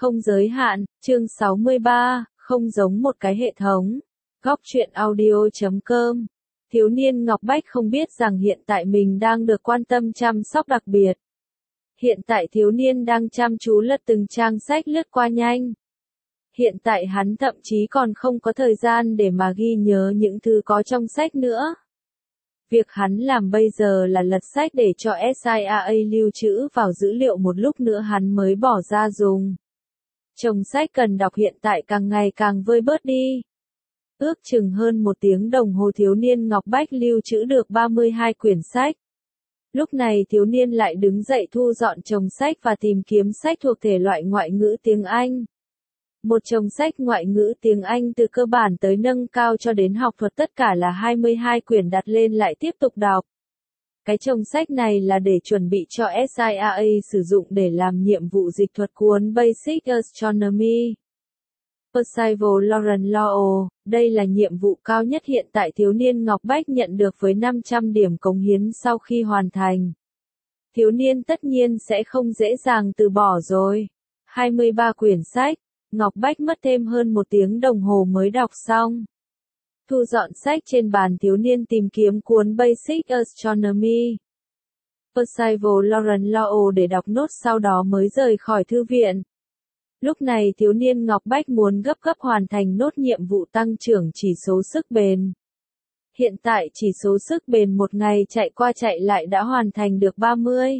Không giới hạn, chương 63, không giống một cái hệ thống. Góc truyện audio.com. Thiếu niên Ngọc Bách không biết rằng hiện tại mình đang được quan tâm chăm sóc đặc biệt. Hiện tại thiếu niên đang chăm chú lật từng trang sách lướt qua nhanh. Hiện tại hắn thậm chí còn không có thời gian để mà ghi nhớ những thứ có trong sách nữa. Việc hắn làm bây giờ là lật sách để cho SIAA lưu trữ vào dữ liệu một lúc nữa hắn mới bỏ ra dùng. Chồng sách cần đọc hiện tại càng ngày càng vơi bớt đi. Ước chừng hơn 1 tiếng đồng hồ thiếu niên Ngọc Bách lưu trữ được 32 quyển sách. Lúc này thiếu niên lại đứng dậy thu dọn chồng sách và tìm kiếm sách thuộc thể loại ngoại ngữ tiếng Anh. Một chồng sách ngoại ngữ tiếng Anh từ cơ bản tới nâng cao cho đến học thuật tất cả là 22 quyển đặt lên lại tiếp tục đọc. Cái chồng sách này là để chuẩn bị cho SIAA sử dụng để làm nhiệm vụ dịch thuật cuốn Basic Astronomy. Percival Lawrence Law, đây là nhiệm vụ cao nhất hiện tại thiếu niên Ngọc Bách nhận được với 500 điểm cống hiến sau khi hoàn thành. Thiếu niên tất nhiên sẽ không dễ dàng từ bỏ rồi. 23 quyển sách, Ngọc Bách mất thêm hơn 1 tiếng đồng hồ mới đọc xong. Thu dọn sách trên bàn thiếu niên tìm kiếm cuốn Basic Astronomy. Percival Lawrence Law để đọc nốt sau đó mới rời khỏi thư viện. Lúc này thiếu niên Ngọc Bách muốn gấp hoàn thành nốt nhiệm vụ tăng trưởng chỉ số sức bền. Hiện tại chỉ số sức bền một ngày chạy qua chạy lại đã hoàn thành được 30.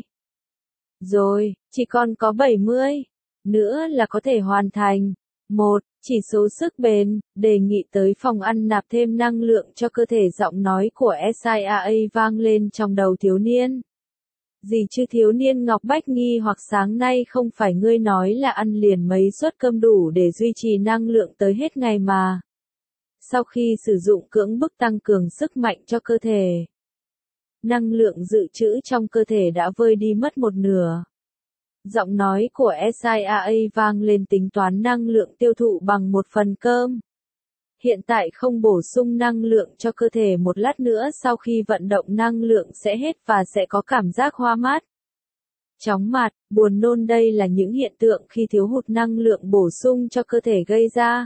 Rồi, chỉ còn có 70. Nữa là có thể hoàn thành. 1. Chỉ số sức bền, đề nghị tới phòng ăn nạp thêm năng lượng cho cơ thể. Giọng nói của SIAA vang lên trong đầu thiếu niên. Gì chứ thiếu niên Ngọc Bách nghi hoặc sáng nay không phải ngươi nói là ăn liền mấy suất cơm đủ để duy trì năng lượng tới hết ngày mà. Sau khi sử dụng cưỡng bức tăng cường sức mạnh cho cơ thể, năng lượng dự trữ trong cơ thể đã vơi đi mất 1/2. Giọng nói của SIAA vang lên tính toán năng lượng tiêu thụ bằng 1 phần cơm. Hiện tại không bổ sung năng lượng cho cơ thể một lát nữa sau khi vận động năng lượng sẽ hết và sẽ có cảm giác hoa mắt, chóng mặt, buồn nôn. Đây là những hiện tượng khi thiếu hụt năng lượng bổ sung cho cơ thể gây ra.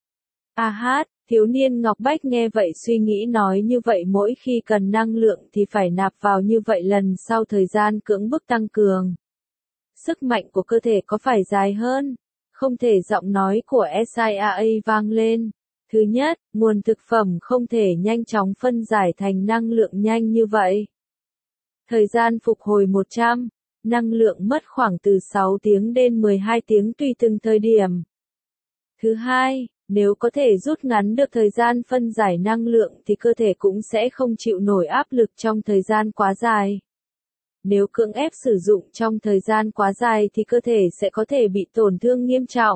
Thiếu niên Ngọc Bách nghe vậy suy nghĩ nói như vậy mỗi khi cần năng lượng thì phải nạp vào như vậy lần sau thời gian cưỡng bức tăng cường. Sức mạnh của cơ thể có phải dài hơn? Không thể. Giọng nói của SIAA vang lên. Thứ nhất, nguồn thực phẩm không thể nhanh chóng phân giải thành năng lượng nhanh như vậy. Thời gian phục hồi 100, năng lượng mất khoảng từ 6 tiếng đến 12 tiếng tùy từng thời điểm. Thứ hai, nếu có thể rút ngắn được thời gian phân giải năng lượng thì cơ thể cũng sẽ không chịu nổi áp lực trong thời gian quá dài. Nếu cưỡng ép sử dụng trong thời gian quá dài thì cơ thể sẽ có thể bị tổn thương nghiêm trọng.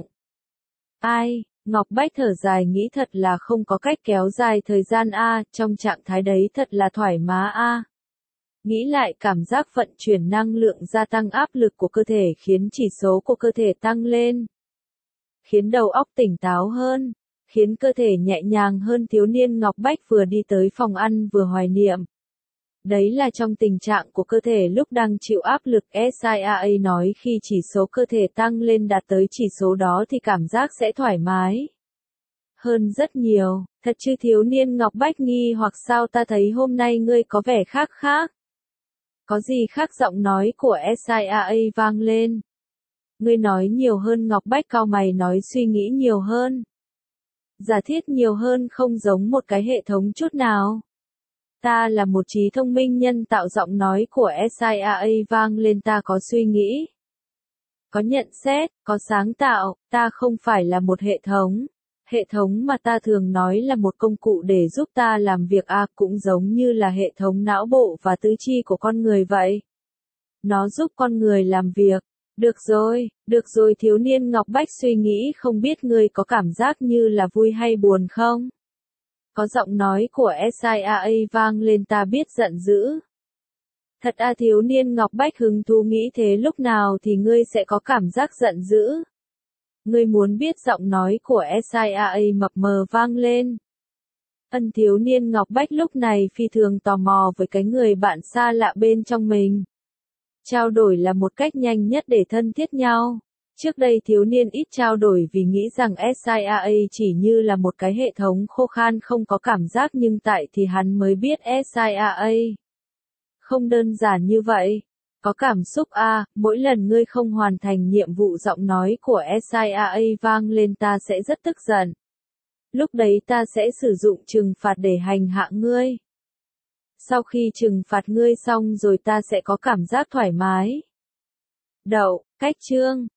Ngọc Bách thở dài nghĩ thật là không có cách kéo dài thời gian trong trạng thái đấy thật là thoải mái Nghĩ lại cảm giác vận chuyển năng lượng gia tăng áp lực của cơ thể khiến chỉ số của cơ thể tăng lên. Khiến đầu óc tỉnh táo hơn, khiến cơ thể nhẹ nhàng hơn. Thiếu niên Ngọc Bách vừa đi tới phòng ăn vừa hoài niệm. Đấy là trong tình trạng của cơ thể lúc đang chịu áp lực. SIAA nói khi chỉ số cơ thể tăng lên đạt tới chỉ số đó thì cảm giác sẽ thoải mái hơn rất nhiều. Thật chứ thiếu niên Ngọc Bách nghi hoặc sao ta thấy hôm nay ngươi có vẻ khác. Có gì khác? Giọng nói của SIAA vang lên. Ngươi nói nhiều hơn. Ngọc Bách cau mày nói suy nghĩ nhiều hơn. Giả thiết nhiều hơn không giống một cái hệ thống chút nào. Ta là một trí thông minh nhân tạo. Giọng nói của SIAA vang lên. Ta có suy nghĩ, có nhận xét, có sáng tạo. Ta không phải là một hệ thống. Hệ thống mà ta thường nói là một công cụ để giúp ta làm việc cũng giống như là hệ thống não bộ và tứ chi của con người vậy. Nó giúp con người làm việc. Được rồi thiếu niên Ngọc Bách suy nghĩ không biết ngươi có cảm giác như là vui hay buồn không? Có. Giọng nói của SIAA vang lên. Ta biết giận dữ. Thật thiếu niên Ngọc Bách hứng thú nghĩ thế lúc nào thì ngươi sẽ có cảm giác giận dữ? Ngươi muốn biết? Giọng nói của SIAA mập mờ vang lên. Thiếu niên Ngọc Bách lúc này phi thường tò mò với cái người bạn xa lạ bên trong mình. Trao đổi là một cách nhanh nhất để thân thiết nhau. Trước đây thiếu niên ít trao đổi vì nghĩ rằng SIA chỉ như là một cái hệ thống khô khan không có cảm giác, nhưng tại thì hắn mới biết SIA không đơn giản như vậy. Có cảm xúc à, mỗi lần ngươi không hoàn thành nhiệm vụ giọng nói của SIA vang lên ta sẽ rất tức giận. Lúc đấy ta sẽ sử dụng trừng phạt để hành hạ ngươi. Sau khi trừng phạt ngươi xong rồi ta sẽ có cảm giác thoải mái. Đậu, cách chương.